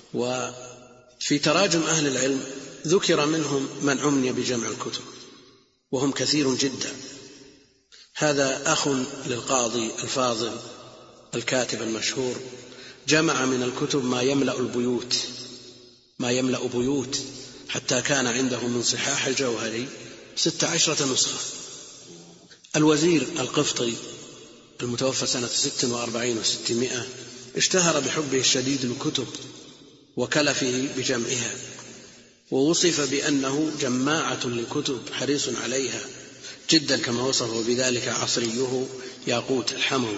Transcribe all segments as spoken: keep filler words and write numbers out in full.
وفي تراجم أهل العلم ذكر منهم من عمي بجمع الكتب وهم كثير جدا. هذا أخ للقاضي الفاضل الكاتب المشهور، جمع من الكتب ما يملأ البيوت ما يملأ بيوت حتى كان عنده من صحاح الجوهري ست عشرة نسخة. الوزير القفطي المتوفى سنة ست وأربعين وستمائة اشتهر بحبه الشديد للكتب وكلفه بجمعها، ووصف بأنه جماعة للكتب حريص عليها جدا، كما وصفه بذلك عصريه ياقوت الحموي.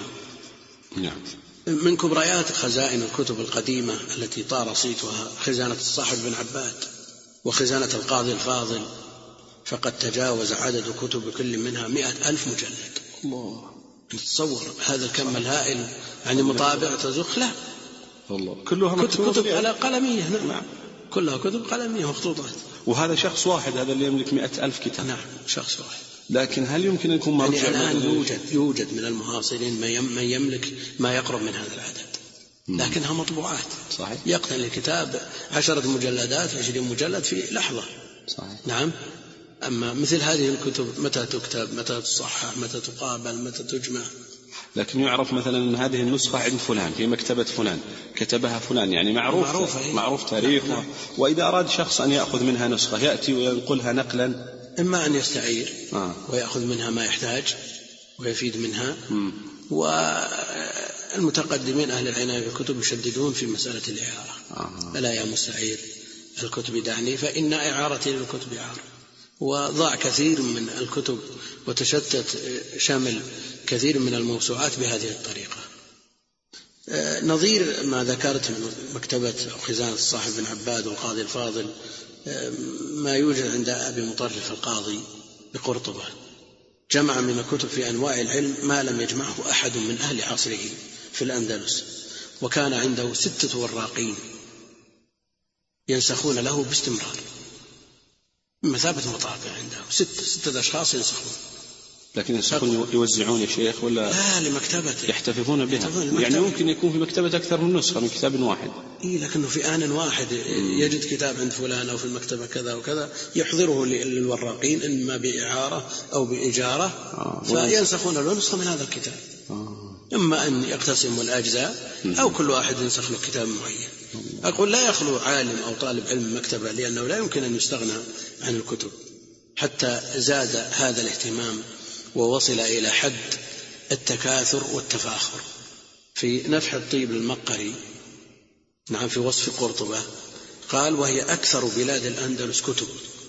من كبريات خزائن الكتب القديمة التي طار صيتها خزانة الصاحب بن عباد وخزانة القاضي الفاضل، فقد تجاوز عدد كتب كل منها مئة ألف مجلد. الله، تصور هذا الكم الهائل، يعني مطابع تزخ لا والله كلها كتب, كتب على قلمية. نعم، كلها كتب قلمية مخطوطات. وهذا شخص واحد، هذا اللي يملك مئة ألف كتاب. نعم، شخص واحد. لكن هل يمكن أن يكون مرجع؟ يعني الآن يوجد, يوجد من المعاصرين من يملك ما يقرب من هذا العدد، لكنها مطبوعات. صحيح. يقتل الكتاب عشرة مجلدات عشرين مجلد في لحظة. صحيح. نعم. أما مثل هذه الكتب متى تكتب، متى تصحح، متى تقابل، متى تجمع. لكن يعرف مثلا أن هذه النسخة عند فلان في مكتبة فلان كتبها فلان، يعني معروف معروف, معروف تاريخه. وإذا أراد شخص أن يأخذ منها نسخة يأتي وينقلها نقلا، إما أن يستعير آه. ويأخذ منها ما يحتاج ويفيد منها. م. والمتقدمين أهل العناية بالكتب يشددون في مسألة الإعارة. آه. ألا يا مستعير الكتب دعني فإن إعارتي للكتب إعارة. وضاع كثير من الكتب وتشتت شامل كثير من الموسوعات بهذه الطريقة. نظير ما ذكرت من مكتبة أو خزانة الصاحب بن عباد والقاضي الفاضل ما يوجد عند أبي مطرف القاضي بقرطبة، جمع من الكتب في أنواع العلم ما لم يجمعه أحد من أهل عصره في الأندلس، وكان عنده ستة وراقين ينسخون له باستمرار، مثابة مطابع عندهم ستة ستة أشخاص ينسخون. لكن ينسخون يوزعون يا شيخ ولا لا لمكتبته يحتفظون بها؟ يعني ممكن يكون في مكتبة أكثر من نسخة من كتاب واحد. إيه، لكنه في آن واحد يجد كتاب عند فلان أو في المكتبة كذا وكذا يحضره للوراقين إما بإعارة أو بإجارة. آه. فينسخون له نسخة من هذا الكتاب. آه. إما أن يقتسموا الأجزاء أو كل واحد ينسخ له كتاب معين. أقول لا يخلو عالم أو طالب علم مكتبة، لأنه لا يمكن أن يستغنى عن الكتب، حتى زاد هذا الاهتمام ووصل إلى حد التكاثر والتفاخر. في نفح الطيب للمقري، نعم، في وصف قرطبة قال: وهي أكثر بلاد الأندلس كتب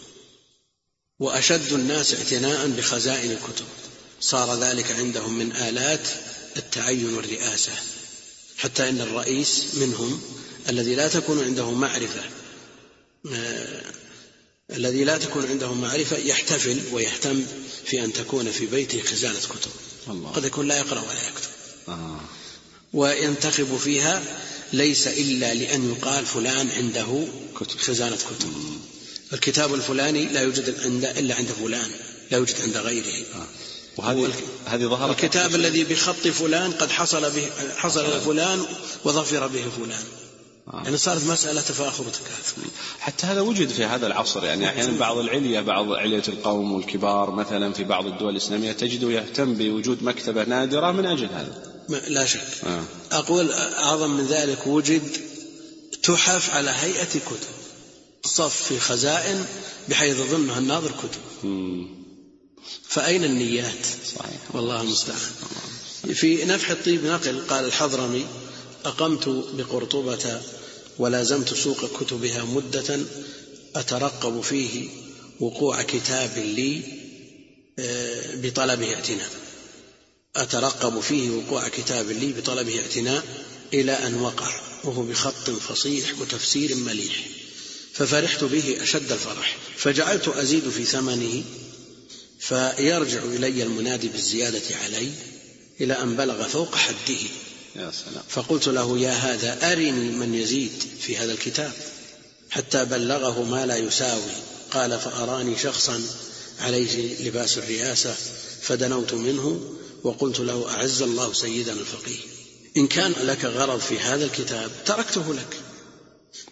وأشد الناس اعتناء بخزائن الكتب، صار ذلك عندهم من آلات التعين والرئاسة، حتى إن الرئيس منهم الذي لا تكون عنده معرفة آه الذي لا تكون عنده معرفة يحتفل ويهتم في أن تكون في بيته خزانة كتب. الله. قد يكون لا يقرأ ولا يكتب. آه. وينتخب فيها ليس إلا لأن يقال فلان عنده كتب. خزانة كتب. مم. الكتاب الفلاني لا يوجد عند إلا عند فلان، لا يوجد عند غيره. آه. وهذه هذه ظهرت الكتاب الذي بخط فلان قد حصل به حصل آه. فلان وظفر به فلان. آه. يعني صارت مسألة تفاخر وتكاثر. حتى هذا وجد في هذا العصر، يعني أحيانا بعض العلية بعض علية القوم والكبار مثلا في بعض الدول الإسلامية تجده يهتم بوجود مكتبة نادرة من أجل هذا. لا شك. آه. أقول أعظم من ذلك، وجد تحف على هيئة كتب صف في خزائن بحيث ظنها الناظر كتب. مم. فأين النيات؟ صحيح. والله المستعان. في نفح الطيب نقل قال الحضرمي: أقمت بقرطبة ولازمت سوق كتبها مدة أترقب فيه وقوع كتاب لي بطلبه اعتناء أترقب فيه وقوع كتاب لي بطلبه اعتناء إلى أن وقع، وهو بخط فصيح وتفسير مليح، ففرحت به أشد الفرح، فجعلت أزيد في ثمنه، فيرجع إلي المنادي بالزيادة علي إلى أن بلغ فوق حده. يا سلام. فقلت له: يا هذا أرني من يزيد في هذا الكتاب، حتى بلغه ما لا يساوي. قال: فأراني شخصا عليه لباس الرئاسة، فدنوت منه وقلت له: أعز الله سيدنا الفقيه، إن كان لك غرض في هذا الكتاب تركته لك،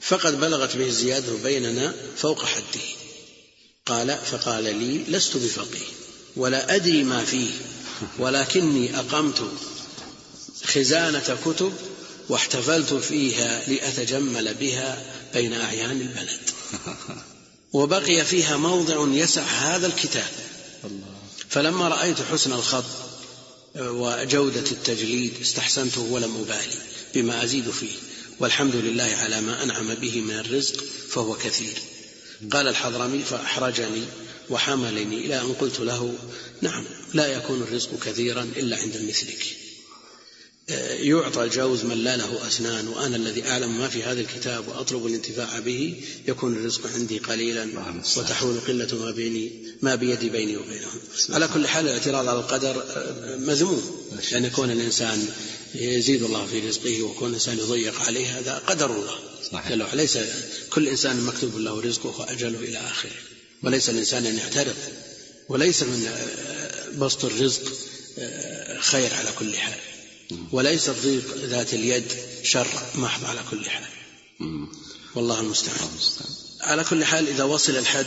فقد بلغت به الزيادة بيننا فوق حده. قال فقال لي لست بفقيه ولا أدري ما فيه، ولكني أقمت خزانة كتب واحتفلت فيها لأتجمل بها بين أعيان البلد، وبقي فيها موضع يسع هذا الكتاب. فلما رأيت حسن الخط وجودة التجليد استحسنته ولم أبالي بما أزيد فيه، والحمد لله على ما أنعم به من الرزق فهو كثير. قال الحضرمي فأحرجني وحملني إلى أن قلت له نعم لا يكون الرزق كثيرا إلا عند مثلك، يعطى الجوز من لا له أسنان، وأنا الذي أعلم ما في هذا الكتاب وأطلب الانتفاع به، يكون الرزق عندي قليلا وتحول قلة ما بيني ما بيدي بيني وبينهم. على كل حال الاعتراض على القدر مذموم، لأن يكون الإنسان يزيد الله في رزقه وكون الإنسان يضيق عليه هذا قدر الله. صحيح. ليس كل إنسان مكتوب له رزقه وأجله إلى آخره، وليس الإنسان أن يحترق، وليس من بسط الرزق خير على كل حال، وليس الضيق ذات اليد شر محض على كل حال، والله المستعان. على كل حال إذا وصل الحد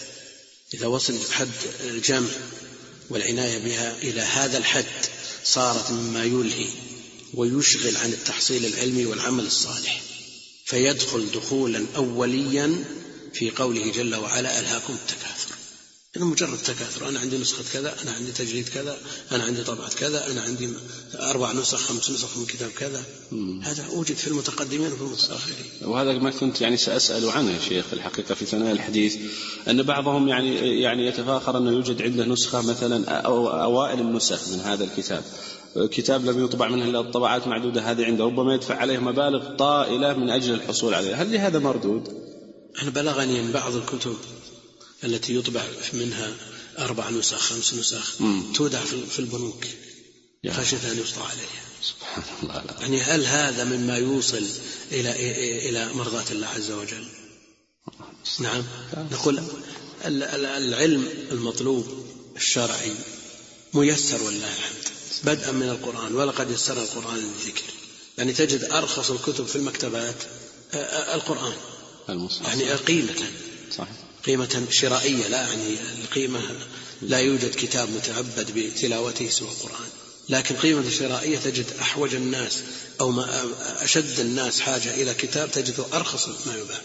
إذا وصل حد الجمع والعناية بها إلى هذا الحد صارت مما يلهي ويشغل عن التحصيل العلمي والعمل الصالح، فيدخل دخولا أوليا في قوله جل وعلا ألهاكم التكاثر. إنه مجرد تكاثر، أنا عندي نسخة كذا، أنا عندي تجليد كذا، أنا عندي طبعة كذا، أنا عندي أربع نسخ خمس نسخ من كتاب كذا. مم. هذا أوجد في المتقدمين وفي المتأخرين، وهذا ما كنت يعني سأسأل عنه يا شيخ الحقيقة في ثناء الحديث، أن بعضهم يعني يعني يتفاخر أنه يوجد عنده نسخة مثلا أو أوائل النسخ من هذا الكتاب، كتاب لم يطبع منه إلا الطبعات معدودة، هذه عنده ربما يدفع عليه مبالغ طائلة من أجل الحصول عليه، هل لهذا مردود؟ أنا بلغني أن بعض الكتب التي يطبع منها أربع نسخ خمس نسخ مم. تودع في البنوك خشية أن يسطع عليها. سبحان الله. لا. يعني هل هذا مما يوصل إلى إلى مرضاة الله عز وجل؟ نعم. نقول العلم المطلوب الشرعي ميسر والله الحمد، بدءا من القرآن، ولقد يسر القرآن للذكر. يعني تجد أرخص الكتب في المكتبات القرآن المصحف، يعني قيمة صحيح. قيمة شرائية، لا يعني القيمة لا يوجد كتاب متعبد بتلاوته سوى القرآن، لكن قيمة شرائية تجد أحوج الناس أو ما أشد الناس حاجة إلى كتاب تجده أرخص ما يباع،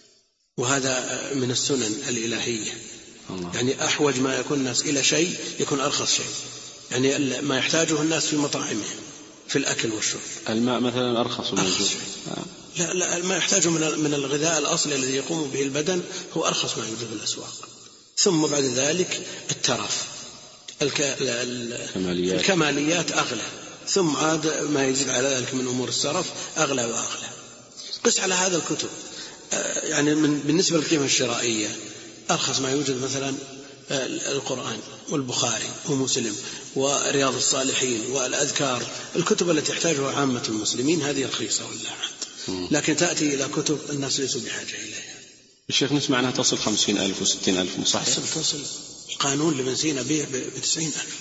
وهذا من السنن الإلهية. الله. يعني أحوج ما يكون الناس إلى شيء يكون أرخص شيء، يعني ما يحتاجه الناس في مطاعمهم في الأكل والشرب. الماء مثلا أرخص موجود. لا لا ما يحتاجه من الغذاء الأصلي الذي يقوم به البدن هو أرخص ما يوجد في الأسواق. ثم بعد ذلك الترف الك... الكماليات. الكماليات أغلى، ثم عاد ما يزيد على ذلك من أمور السرف أغلى وأغلى. قس على هذا الكتب، يعني من بالنسبة للقيمة الشرائية أرخص ما يوجد مثلا القرآن والبخاري ومسلم ورياض الصالحين والأذكار، الكتب التي يحتاجها عامة المسلمين هذه رخيصة والله عاد، لكن تأتي إلى كتب الناس ليسوا بحاجة إليها. الشيخ نسمع أنها تصل خمسين ألف وستين ألف مصحف. تصل تصل القانون لبنزين بيع بتسعين ألف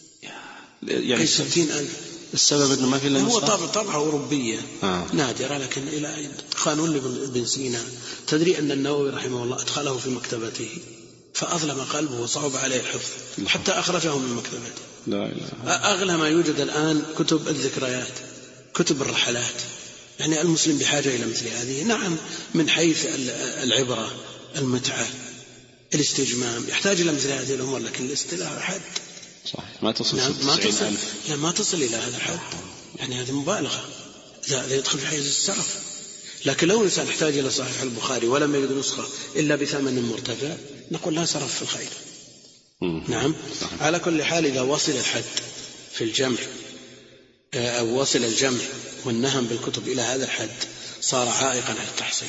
يعني ستين ألف. السبب أنه ما في إلا هو طبعا طبعا أوروبية آه. نادرة، لكن إلى قانون لبنزين. تدري أن النووي رحمه الله أدخله في مكتبته فأظلم قلبه وصعب عليه الحفظ حتى أخرجه من مكتبته. لا لا. أغلى ما يوجد الآن كتب الذكريات، كتب الرحلات. يعني المسلم بحاجة إلى مثل هذه، نعم من حيث العبرة المتعة الاستجمام يحتاج إلى مثل هذه الأمور، لكن الاستلاح حد صحيح ما تصل نعم ما تصل لا ما تصل إلى هذا الحد، يعني هذه مبالغة، لا يدخل في حيز السرف. لكن لو الإنسان يحتاج إلى صحيح البخاري ولم يجد نسخة إلا بثمن مرتفع نقول لا سرف في الخير. نعم صحيح. على كل حال إذا وصل الحد في الجمع أو وصل الجمع والنهم بالكتب إلى هذا الحد صار عائقا عن التحصيل،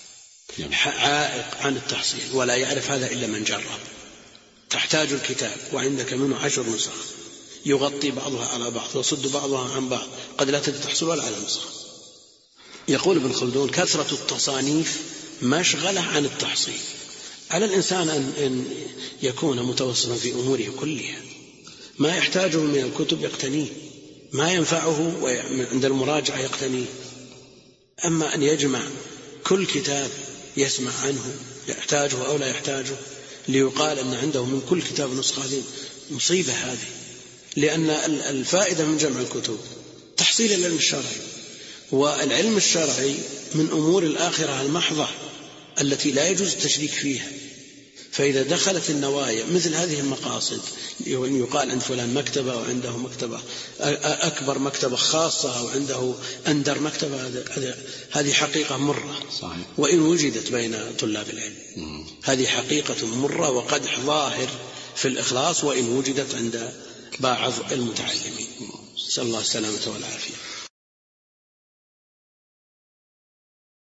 عائق عن التحصيل، ولا يعرف هذا إلا من جرب. تحتاج الكتاب وعندك منه عشر نسخ يغطي بعضها على بعض ويصد بعضها عن بعض، قد لا تجد تحصل ولا على نسخة. يقول ابن خلدون كثرة التصانيف مشغلة عن التحصيل. على الإنسان أن يكون متوسطا في أموره كلها، ما يحتاجه من الكتب يقتنيه، ما ينفعه عند المراجعة يقتنيه. أما أن يجمع كل كتاب يسمع عنه يحتاجه أو لا يحتاجه ليقال أن عنده من كل كتاب نسخة، هذه مصيبة هذه. لأن الفائدة من جمع الكتب تحصيل العلم الشرعي، والعلم الشرعي من أمور الآخرة المحضة التي لا يجوز التشريك فيها. فإذا دخلت النوايا مثل هذه المقاصد، يقال عند فلان مكتبة أو عنده مكتبة أكبر مكتبة خاصة أو عنده أندر مكتبة، هذه حقيقة مرة صحيح. وإن وجدت بين طلاب العلم مم. هذه حقيقة مرة وقدح ظاهر في الإخلاص وإن وجدت عند بعض المتعلمين. نسأل الله السلامة والعافية.